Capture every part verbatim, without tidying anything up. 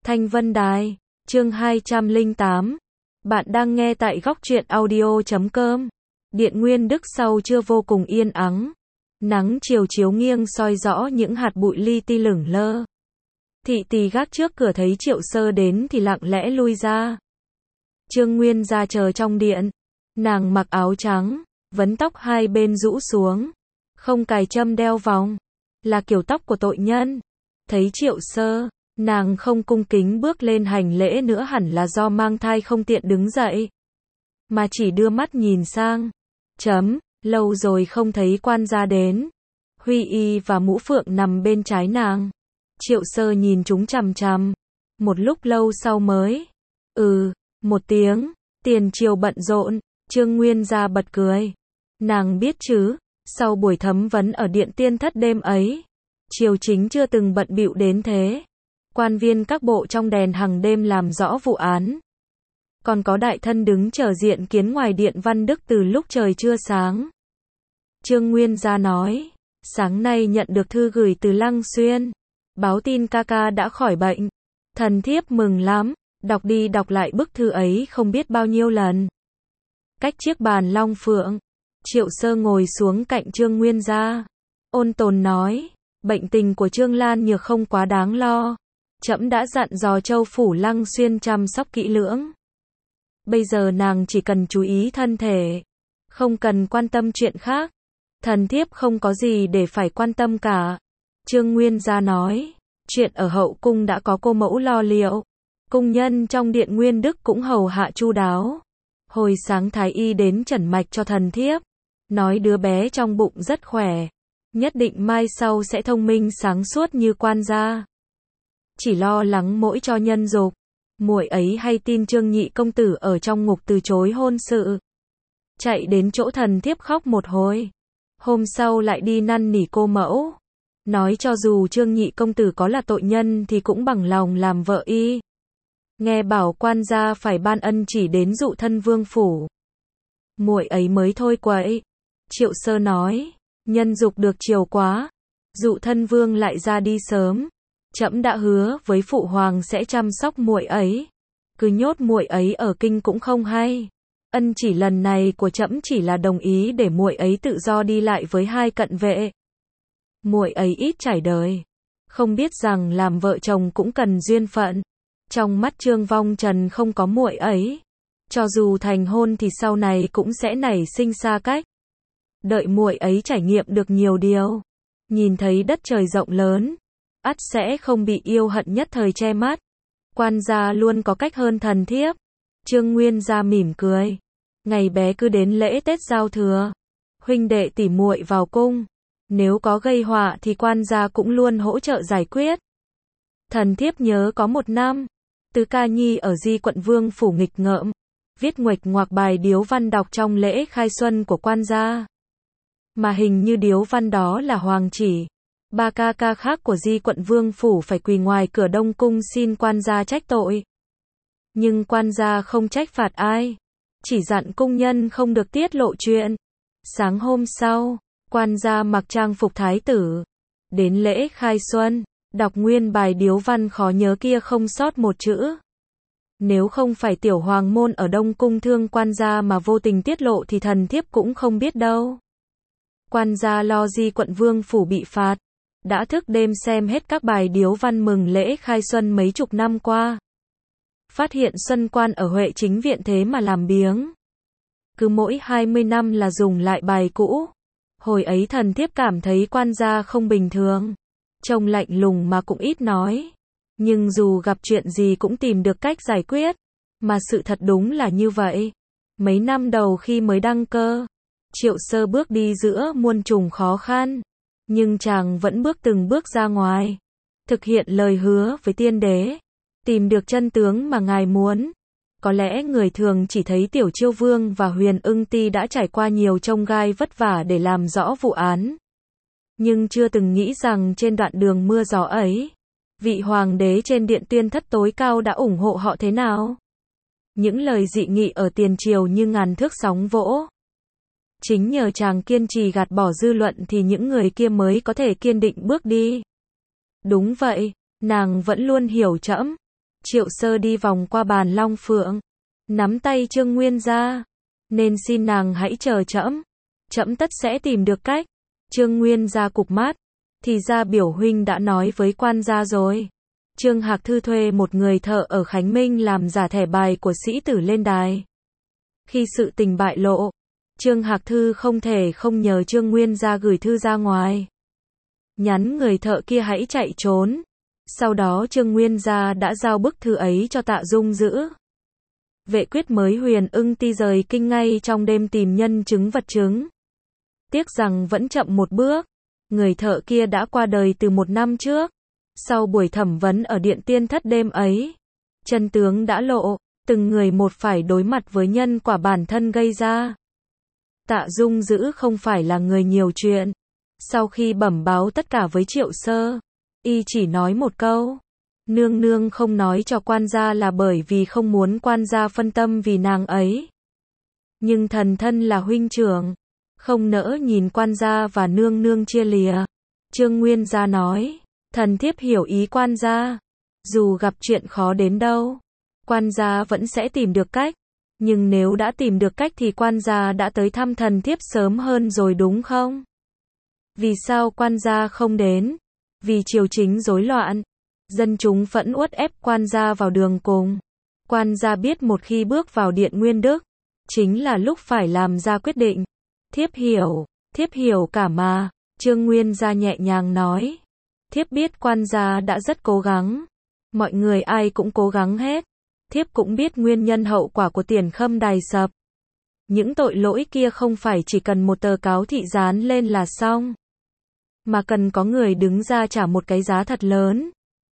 Thanh Vân Đài, chương hai trăm lẻ tám. Bạn đang nghe tại góc truyện audio chấm com. Điện Nguyên Đức sau trưa vô cùng yên ắng. Nắng chiều chiếu nghiêng soi rõ những hạt bụi li ti lửng lơ. Thị tỳ gác trước cửa thấy Triệu Sơ đến thì lặng lẽ lui ra. Trương Nguyên ra chờ trong điện. Nàng mặc áo trắng, vấn tóc hai bên rũ xuống, không cài châm đeo vòng, là kiểu tóc của tội nhân. Thấy Triệu Sơ, nàng không cung kính bước lên hành lễ nữa, hẳn là do mang thai không tiện đứng dậy, mà chỉ đưa mắt nhìn sang. Chấm, lâu rồi không thấy quan gia đến. Huy y và mũ phượng nằm bên trái nàng. Triệu Sơ nhìn chúng chằm chằm, một lúc lâu sau mới ừ một tiếng. Tiền triều bận rộn. Trương Nguyên gia bật cười. Nàng biết chứ, sau buổi thẩm vấn ở điện tiên thất đêm ấy, triều chính chưa từng bận bịu đến thế. Quan viên các bộ trong đèn hàng đêm làm rõ vụ án. Còn có đại thân đứng chờ diện kiến ngoài điện Văn Đức từ lúc trời chưa sáng. Trương Nguyên gia nói, sáng nay nhận được thư gửi từ Lăng Xuyên, báo tin ca ca đã khỏi bệnh. Thần thiếp mừng lắm, đọc đi đọc lại bức thư ấy không biết bao nhiêu lần. Cách chiếc bàn long phượng, Triệu Sơ ngồi xuống cạnh Trương Nguyên gia, ôn tồn nói, bệnh tình của Trương Lan Nhược không quá đáng lo. Trẫm đã dặn dò Châu phủ Lăng Xuyên chăm sóc kỹ lưỡng. Bây giờ nàng chỉ cần chú ý thân thể, không cần quan tâm chuyện khác. Thần thiếp không có gì để phải quan tâm cả. Trương Nguyên gia nói, chuyện ở hậu cung đã có cô mẫu lo liệu. Cung nhân trong điện Nguyên Đức cũng hầu hạ chu đáo. Hồi sáng thái y đến chẩn mạch cho thần thiếp, nói đứa bé trong bụng rất khỏe, nhất định mai sau sẽ thông minh sáng suốt như quan gia. Chỉ lo lắng mỗi cho nhân dục. Muội ấy hay tin Trương nhị công tử ở trong ngục từ chối hôn sự, chạy đến chỗ thần thiếp khóc một hồi. Hôm sau lại đi năn nỉ cô mẫu, nói cho dù Trương nhị công tử có là tội nhân thì cũng bằng lòng làm vợ y. Nghe bảo quan gia phải ban ân chỉ đến dụ thân vương phủ, muội ấy mới thôi quậy. Triệu Sơ nói, nhân dục được chiều quá, dụ thân vương lại ra đi sớm. Trẫm đã hứa với phụ hoàng sẽ chăm sóc muội ấy, cứ nhốt muội ấy ở kinh cũng không hay. Ân chỉ lần này của trẫm chỉ là đồng ý để muội ấy tự do đi lại với hai cận vệ. Muội ấy ít trải đời, không biết rằng làm vợ chồng cũng cần duyên phận. Trong mắt Trương Vong Trần không có muội ấy, cho dù thành hôn thì sau này cũng sẽ nảy sinh xa cách. Đợi muội ấy trải nghiệm được nhiều điều, nhìn thấy đất trời rộng lớn, ắt sẽ không bị yêu hận nhất thời che mắt. Quan gia luôn có cách hơn thần thiếp. Trương Nguyên gia mỉm cười. Ngày bé cứ đến lễ Tết giao thừa, huynh đệ tỉ muội vào cung, nếu có gây họa thì quan gia cũng luôn hỗ trợ giải quyết. Thần thiếp nhớ có một năm, Tứ Ca Nhi ở Di Quận Vương phủ nghịch ngợm, viết nguệch ngoạc bài điếu văn đọc trong lễ khai xuân của quan gia. Mà hình như điếu văn đó là hoàng chỉ. Ba ca ca khác của Di Quận Vương phủ phải quỳ ngoài cửa Đông cung xin quan gia trách tội. Nhưng quan gia không trách phạt ai, chỉ dặn cung nhân không được tiết lộ chuyện. Sáng hôm sau, quan gia mặc trang phục thái tử, đến lễ khai xuân, đọc nguyên bài điếu văn khó nhớ kia không sót một chữ. Nếu không phải tiểu hoàng môn ở Đông cung thương quan gia mà vô tình tiết lộ thì thần thiếp cũng không biết đâu. Quan gia lo Di Quận Vương phủ bị phạt, đã thức đêm xem hết các bài điếu văn mừng lễ khai xuân mấy chục năm qua. Phát hiện Xuân Quan ở Huệ Chính Viện thế mà làm biếng, cứ mỗi hai mươi năm là dùng lại bài cũ. Hồi ấy thần thiếp cảm thấy quan gia không bình thường, trông lạnh lùng mà cũng ít nói, nhưng dù gặp chuyện gì cũng tìm được cách giải quyết. Mà sự thật đúng là như vậy. Mấy năm đầu khi mới đăng cơ, Triệu Sơ bước đi giữa muôn trùng khó khăn, nhưng chàng vẫn bước từng bước ra ngoài, thực hiện lời hứa với tiên đế, tìm được chân tướng mà ngài muốn. Có lẽ người thường chỉ thấy Tiểu Chiêu Vương và Huyền Ưng Ti đã trải qua nhiều chông gai vất vả để làm rõ vụ án, nhưng chưa từng nghĩ rằng trên đoạn đường mưa gió ấy, vị hoàng đế trên điện tuyên thất tối cao đã ủng hộ họ thế nào. Những lời dị nghị ở tiền triều như ngàn thước sóng vỗ. Chính nhờ chàng kiên trì gạt bỏ dư luận thì những người kia mới có thể kiên định bước đi. Đúng vậy, nàng vẫn luôn hiểu trẫm. Triệu Sơ đi vòng qua bàn long phượng, nắm tay Trương Nguyên gia, nên xin nàng hãy chờ trẫm, trẫm tất sẽ tìm được cách. Trương Nguyên gia cụp mắt, thì ra biểu huynh đã nói với quan gia rồi. Trương Hạc Thư thuê một người thợ ở Khánh Minh làm giả thẻ bài của sĩ tử lên đài. Khi sự tình bại lộ, Trương Hạc Thư không thể không nhờ Trương Nguyên gia gửi thư ra ngoài, nhắn người thợ kia hãy chạy trốn. Sau đó Trương Nguyên gia đã giao bức thư ấy cho Tạ Dung giữ. Vệ Quyết mới Huyền Ưng Ti rời kinh ngay trong đêm tìm nhân chứng vật chứng. Tiếc rằng vẫn chậm một bước, người thợ kia đã qua đời từ một năm trước. Sau buổi thẩm vấn ở Điện Tiên Thất đêm ấy, chân tướng đã lộ, từng người một phải đối mặt với nhân quả bản thân gây ra. Tạ Dung giữ không phải là người nhiều chuyện. Sau khi bẩm báo tất cả với Triệu Sơ, y chỉ nói một câu, nương nương không nói cho quan gia là bởi vì không muốn quan gia phân tâm vì nàng ấy. Nhưng thần thân là huynh trưởng, không nỡ nhìn quan gia và nương nương chia lìa. Trương Nguyên gia nói, thần thiếp hiểu ý quan gia, dù gặp chuyện khó đến đâu, quan gia vẫn sẽ tìm được cách. Nhưng nếu đã tìm được cách thì quan gia đã tới thăm thần thiếp sớm hơn rồi đúng không? Vì sao quan gia không đến? Vì triều chính rối loạn, dân chúng phẫn uất ép quan gia vào đường cùng. Quan gia biết một khi bước vào Điện Nguyên Đức, chính là lúc phải làm ra quyết định. Thiếp hiểu, thiếp hiểu cả mà. Trương Nguyên gia nhẹ nhàng nói. Thiếp biết quan gia đã rất cố gắng. Mọi người ai cũng cố gắng hết. Thiếp cũng biết nguyên nhân hậu quả của Tiền Khâm đài sập. Những tội lỗi kia không phải chỉ cần một tờ cáo thị dán lên là xong, mà cần có người đứng ra trả một cái giá thật lớn.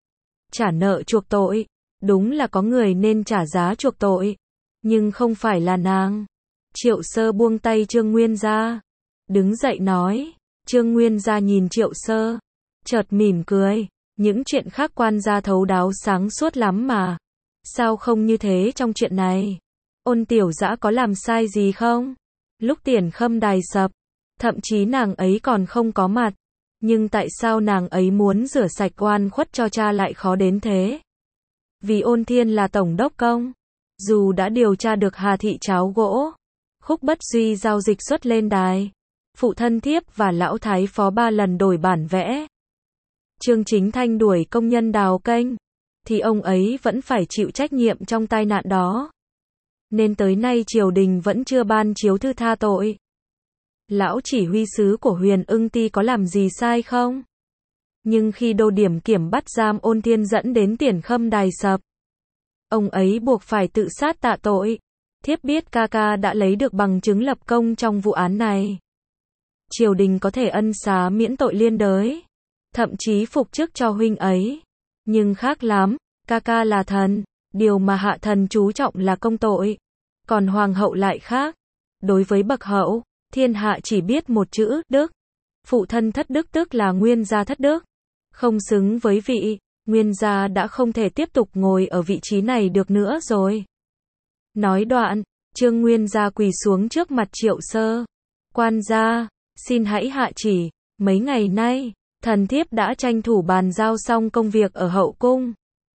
Trả nợ chuộc tội, đúng là có người nên trả giá chuộc tội, nhưng không phải là nàng. Triệu Sơ buông tay Trương Nguyên gia, đứng dậy nói. Trương Nguyên gia nhìn Triệu Sơ, chợt mỉm cười. Những chuyện khác quan gia thấu đáo sáng suốt lắm mà. Sao không như thế trong chuyện này? Ôn tiểu dã có làm sai gì không? Lúc Tiền Khâm đài sập, thậm chí nàng ấy còn không có mặt. Nhưng tại sao nàng ấy muốn rửa sạch oan khuất cho cha lại khó đến thế? Vì Ôn Thiên là tổng đốc công. Dù đã điều tra được Hà Thị cháo gỗ, Khúc Bất Duy giao dịch xuất lên đài, phụ thân thiếp và lão thái phó ba lần đổi bản vẽ, Trương Chính Thanh đuổi công nhân đào kênh, thì ông ấy vẫn phải chịu trách nhiệm trong tai nạn đó. Nên tới nay triều đình vẫn chưa ban chiếu thư tha tội. Lão chỉ huy sứ của Huyền Ưng Ti có làm gì sai không? Nhưng khi đô điểm kiểm bắt giam Ôn Thiên dẫn đến Tiền Khâm đài sập, ông ấy buộc phải tự sát tạ tội. Thiếp biết ca ca đã lấy được bằng chứng lập công trong vụ án này. Triều đình có thể ân xá miễn tội liên đới, thậm chí phục chức cho huynh ấy. Nhưng khác lắm, ca ca là thần, điều mà hạ thần chú trọng là công tội. Còn hoàng hậu lại khác. Đối với bậc hậu, thiên hạ chỉ biết một chữ, đức. Phụ thân thất đức tức là Nguyên gia thất đức. Không xứng với vị, Nguyên gia đã không thể tiếp tục ngồi ở vị trí này được nữa rồi. Nói đoạn, Trương Nguyên gia quỳ xuống trước mặt Triệu Sơ. Quan gia, xin hãy hạ chỉ, mấy ngày nay, thần thiếp đã tranh thủ bàn giao xong công việc ở hậu cung.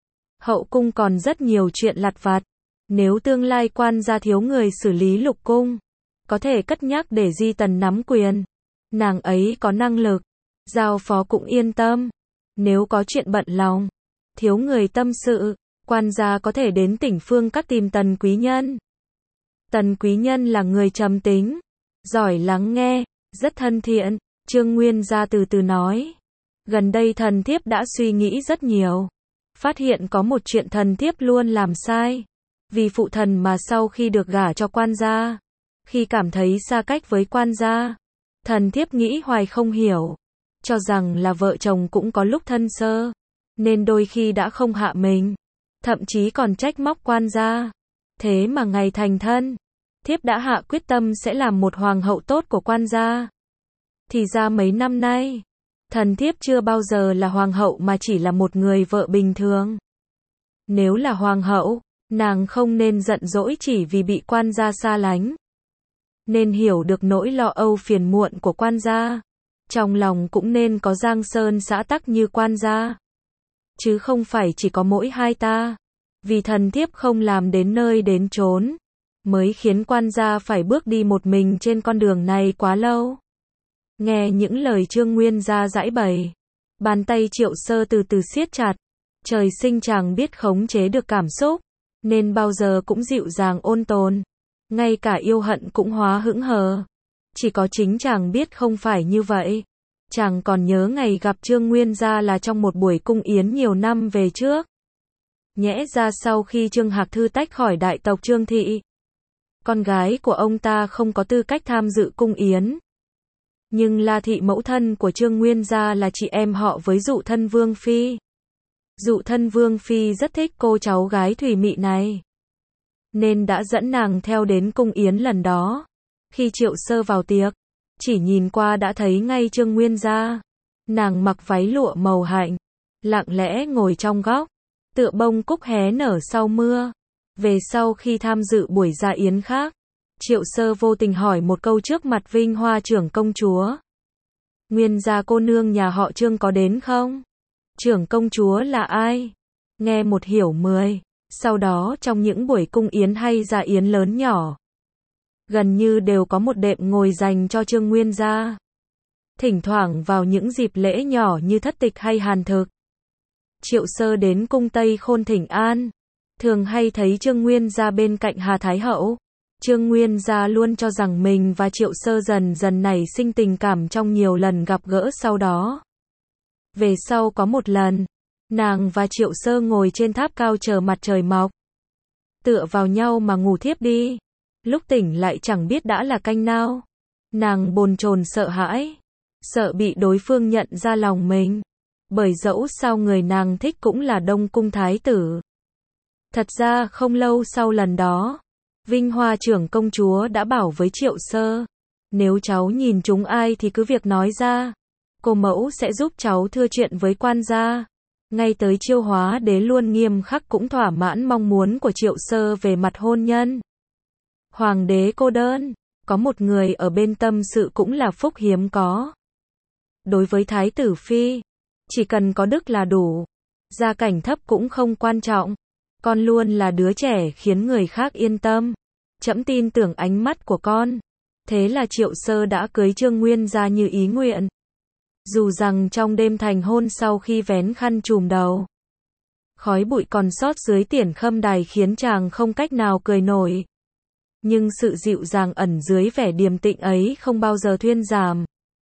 Hậu cung còn rất nhiều chuyện lặt vặt. Nếu tương lai quan gia thiếu người xử lý lục cung, có thể cất nhắc để Di Tần nắm quyền. Nàng ấy có năng lực, giao phó cũng yên tâm. Nếu có chuyện bận lòng, thiếu người tâm sự, quan gia có thể đến tỉnh Phương Các tìm Tần Quý Nhân. Tần Quý Nhân là người trầm tính, giỏi lắng nghe, rất thân thiện. Trương Nguyên gia từ từ nói. Gần đây thần thiếp đã suy nghĩ rất nhiều. Phát hiện có một chuyện thần thiếp luôn làm sai. Vì phụ thần mà sau khi được gả cho quan gia, khi cảm thấy xa cách với quan gia, thần thiếp nghĩ hoài không hiểu, cho rằng là vợ chồng cũng có lúc thân sơ, nên đôi khi đã không hạ mình, thậm chí còn trách móc quan gia. Thế mà ngày thành thân, thiếp đã hạ quyết tâm sẽ làm một hoàng hậu tốt của quan gia. Thì ra mấy năm nay, thần thiếp chưa bao giờ là hoàng hậu mà chỉ là một người vợ bình thường. Nếu là hoàng hậu, nàng không nên giận dỗi chỉ vì bị quan gia xa lánh. Nên hiểu được nỗi lo âu phiền muộn của quan gia. Trong lòng cũng nên có giang sơn xã tắc như quan gia. Chứ không phải chỉ có mỗi hai ta. Vì thần thiếp không làm đến nơi đến chốn, mới khiến quan gia phải bước đi một mình trên con đường này quá lâu. Nghe những lời Trương Nguyên gia giãi bày, bàn tay Triệu Sơ từ từ siết chặt. Trời sinh chàng biết khống chế được cảm xúc, nên bao giờ cũng dịu dàng ôn tồn, ngay cả yêu hận cũng hóa hững hờ. Chỉ có chính chàng biết không phải như vậy. Chàng còn nhớ ngày gặp Trương Nguyên gia là trong một buổi cung yến nhiều năm về trước. Nhẽ ra sau khi Trương Hạc Thư tách khỏi đại tộc Trương Thị, con gái của ông ta không có tư cách tham dự cung yến. Nhưng La Thị mẫu thân của Trương Nguyên gia là chị em họ với Dụ thân Vương Phi. Dụ thân Vương Phi rất thích cô cháu gái thủy mị này, nên đã dẫn nàng theo đến cung yến lần đó. Khi Triệu Sơ vào tiệc, chỉ nhìn qua đã thấy ngay Trương Nguyên gia. Nàng mặc váy lụa màu hạnh, lặng lẽ ngồi trong góc, tựa bông cúc hé nở sau mưa. Về sau khi tham dự buổi gia yến khác, Triệu Sơ vô tình hỏi một câu trước mặt Vinh Hoa trưởng công chúa. Nguyên gia cô nương nhà họ Trương có đến không? Trưởng công chúa là ai? Nghe một hiểu mười. Sau đó trong những buổi cung yến hay gia yến lớn nhỏ, gần như đều có một đệm ngồi dành cho Trương Nguyên gia. Thỉnh thoảng vào những dịp lễ nhỏ như thất tịch hay hàn thực, Triệu Sơ đến cung Tây Khôn thỉnh an, thường hay thấy Trương Nguyên gia bên cạnh Hà Thái Hậu. Trương Nguyên gia luôn cho rằng mình và Triệu Sơ dần dần nảy sinh tình cảm trong nhiều lần gặp gỡ sau đó. Về sau có một lần, nàng và Triệu Sơ ngồi trên tháp cao chờ mặt trời mọc, tựa vào nhau mà ngủ thiếp đi. Lúc tỉnh lại chẳng biết đã là canh nào. Nàng bồn chồn sợ hãi, sợ bị đối phương nhận ra lòng mình, bởi dẫu sao người nàng thích cũng là Đông Cung thái tử. Thật ra không lâu sau lần đó, Vinh Hoa trưởng công chúa đã bảo với Triệu Sơ, nếu cháu nhìn chúng ai thì cứ việc nói ra, cô mẫu sẽ giúp cháu thưa chuyện với quan gia. Ngay tới Chiêu Hóa Đế luôn nghiêm khắc cũng thỏa mãn mong muốn của Triệu Sơ về mặt hôn nhân. Hoàng đế cô đơn, có một người ở bên tâm sự cũng là phúc hiếm có. Đối với thái tử phi, chỉ cần có đức là đủ, gia cảnh thấp cũng không quan trọng, con luôn là đứa trẻ khiến người khác yên tâm. Trẫm tin tưởng ánh mắt của con. Thế là Triệu Sơ đã cưới Trương Nguyên gia như ý nguyện. Dù rằng trong đêm thành hôn sau khi vén khăn trùm đầu, khói bụi còn sót dưới tiền khâm đài khiến chàng không cách nào cười nổi. Nhưng sự dịu dàng ẩn dưới vẻ điềm tĩnh ấy không bao giờ thuyên giảm.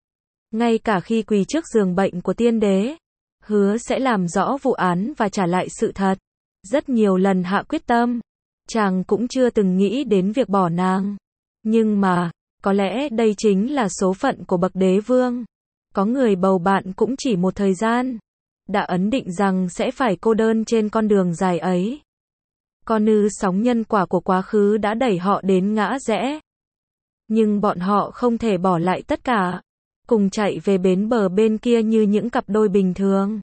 Ngay cả khi quỳ trước giường bệnh của tiên đế, hứa sẽ làm rõ vụ án và trả lại sự thật, rất nhiều lần hạ quyết tâm, chàng cũng chưa từng nghĩ đến việc bỏ nàng. Nhưng mà, có lẽ đây chính là số phận của bậc đế vương. Có người bầu bạn cũng chỉ một thời gian, đã ấn định rằng sẽ phải cô đơn trên con đường dài ấy. Con nư sóng nhân quả của quá khứ đã đẩy họ đến ngã rẽ. Nhưng bọn họ không thể bỏ lại tất cả, cùng chạy về bến bờ bên kia như những cặp đôi bình thường.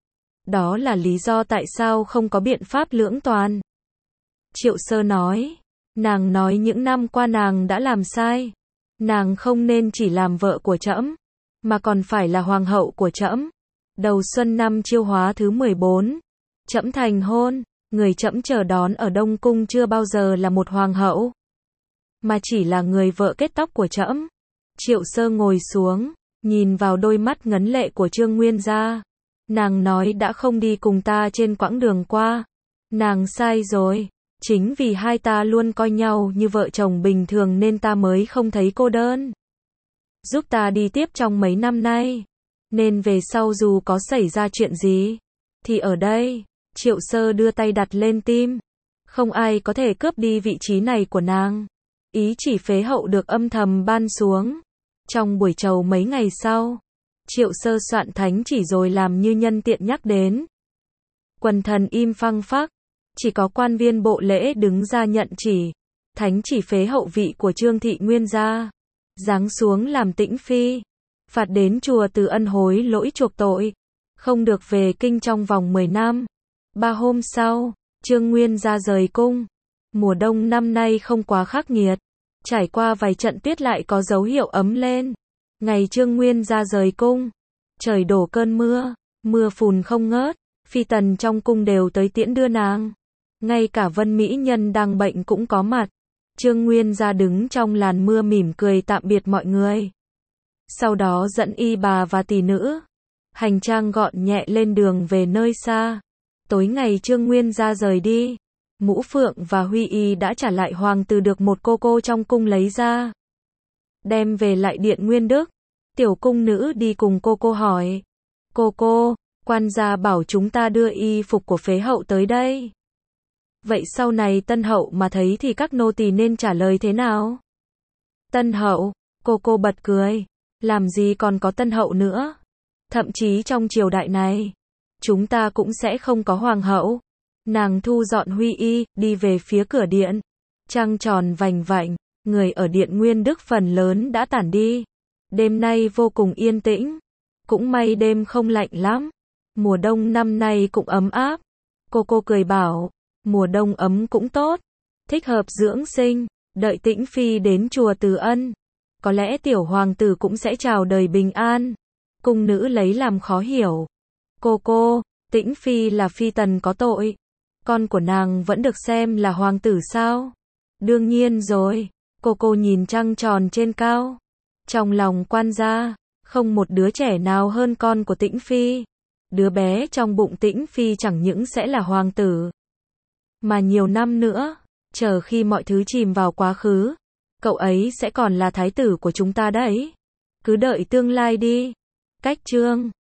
Đó là lý do tại sao không có biện pháp lưỡng toàn. Triệu Sơ nói, nàng nói những năm qua nàng đã làm sai. Nàng không nên chỉ làm vợ của trẫm, mà còn phải là hoàng hậu của trẫm. Đầu xuân năm Chiêu Hóa thứ mười bốn, trẫm thành hôn, người trẫm chờ đón ở Đông Cung chưa bao giờ là một hoàng hậu, mà chỉ là người vợ kết tóc của trẫm. Triệu Sơ ngồi xuống, nhìn vào đôi mắt ngấn lệ của Trương Nguyên gia. Nàng nói đã không đi cùng ta trên quãng đường qua. Nàng sai rồi. Chính vì hai ta luôn coi nhau như vợ chồng bình thường nên ta mới không thấy cô đơn. Giúp ta đi tiếp trong mấy năm nay. Nên về sau dù có xảy ra chuyện gì, thì ở đây, Triệu Sơ đưa tay đặt lên tim. Không ai có thể cướp đi vị trí này của nàng. Ý chỉ phế hậu được âm thầm ban xuống. Trong buổi trầu mấy ngày sau, Triệu Sơ soạn thánh chỉ rồi làm như nhân tiện nhắc đến. Quần thần im phăng phắc, chỉ có quan viên bộ lễ đứng ra nhận chỉ. Thánh chỉ phế hậu vị của Trương Thị Nguyên gia, giáng xuống làm tĩnh phi, phạt đến chùa Từ Ân hối lỗi chuộc tội, không được về kinh trong vòng mười năm. Ba hôm sau, Trương Nguyên gia rời cung. Mùa đông năm nay không quá khắc nghiệt, trải qua vài trận tuyết lại có dấu hiệu ấm lên. Ngày Trương Nguyên gia rời cung, trời đổ cơn mưa, mưa phùn không ngớt, phi tần trong cung đều tới tiễn đưa nàng. Ngay cả Vân Mỹ Nhân đang bệnh cũng có mặt. Trương Nguyên gia đứng trong làn mưa mỉm cười tạm biệt mọi người. Sau đó dẫn y bà và tỷ nữ hành trang gọn nhẹ lên đường về nơi xa. Tối ngày Trương Nguyên gia rời đi, Mũ Phượng và Huy Y đã trả lại hoàng tử được một cô cô trong cung lấy ra, đem về lại điện Nguyên Đức. Tiểu cung nữ đi cùng cô cô hỏi: cô cô, quan gia bảo chúng ta đưa y phục của phế hậu tới đây. Vậy sau này tân hậu mà thấy thì các nô tỳ nên trả lời thế nào? Tân hậu, cô cô bật cười. Làm gì còn có tân hậu nữa? Thậm chí trong triều đại này, chúng ta cũng sẽ không có hoàng hậu. Nàng thu dọn Huy Y, đi về phía cửa điện. Trăng tròn vành vạnh, người ở điện Nguyên Đức phần lớn đã tản đi. Đêm nay vô cùng yên tĩnh. Cũng may đêm không lạnh lắm. Mùa đông năm nay cũng ấm áp. Cô cô cười bảo, mùa đông ấm cũng tốt, thích hợp dưỡng sinh. Đợi Tĩnh Phi đến chùa Từ Ân, có lẽ tiểu hoàng tử cũng sẽ chào đời bình an. Cung nữ lấy làm khó hiểu. Cô cô, Tĩnh Phi là phi tần có tội, con của nàng vẫn được xem là hoàng tử sao? Đương nhiên rồi. Cô cô nhìn trăng tròn trên cao. Trong lòng quan gia, không một đứa trẻ nào hơn con của Tĩnh Phi. Đứa bé trong bụng Tĩnh Phi chẳng những sẽ là hoàng tử, mà nhiều năm nữa, chờ khi mọi thứ chìm vào quá khứ, cậu ấy sẽ còn là thái tử của chúng ta đấy. Cứ đợi tương lai đi. Cách chương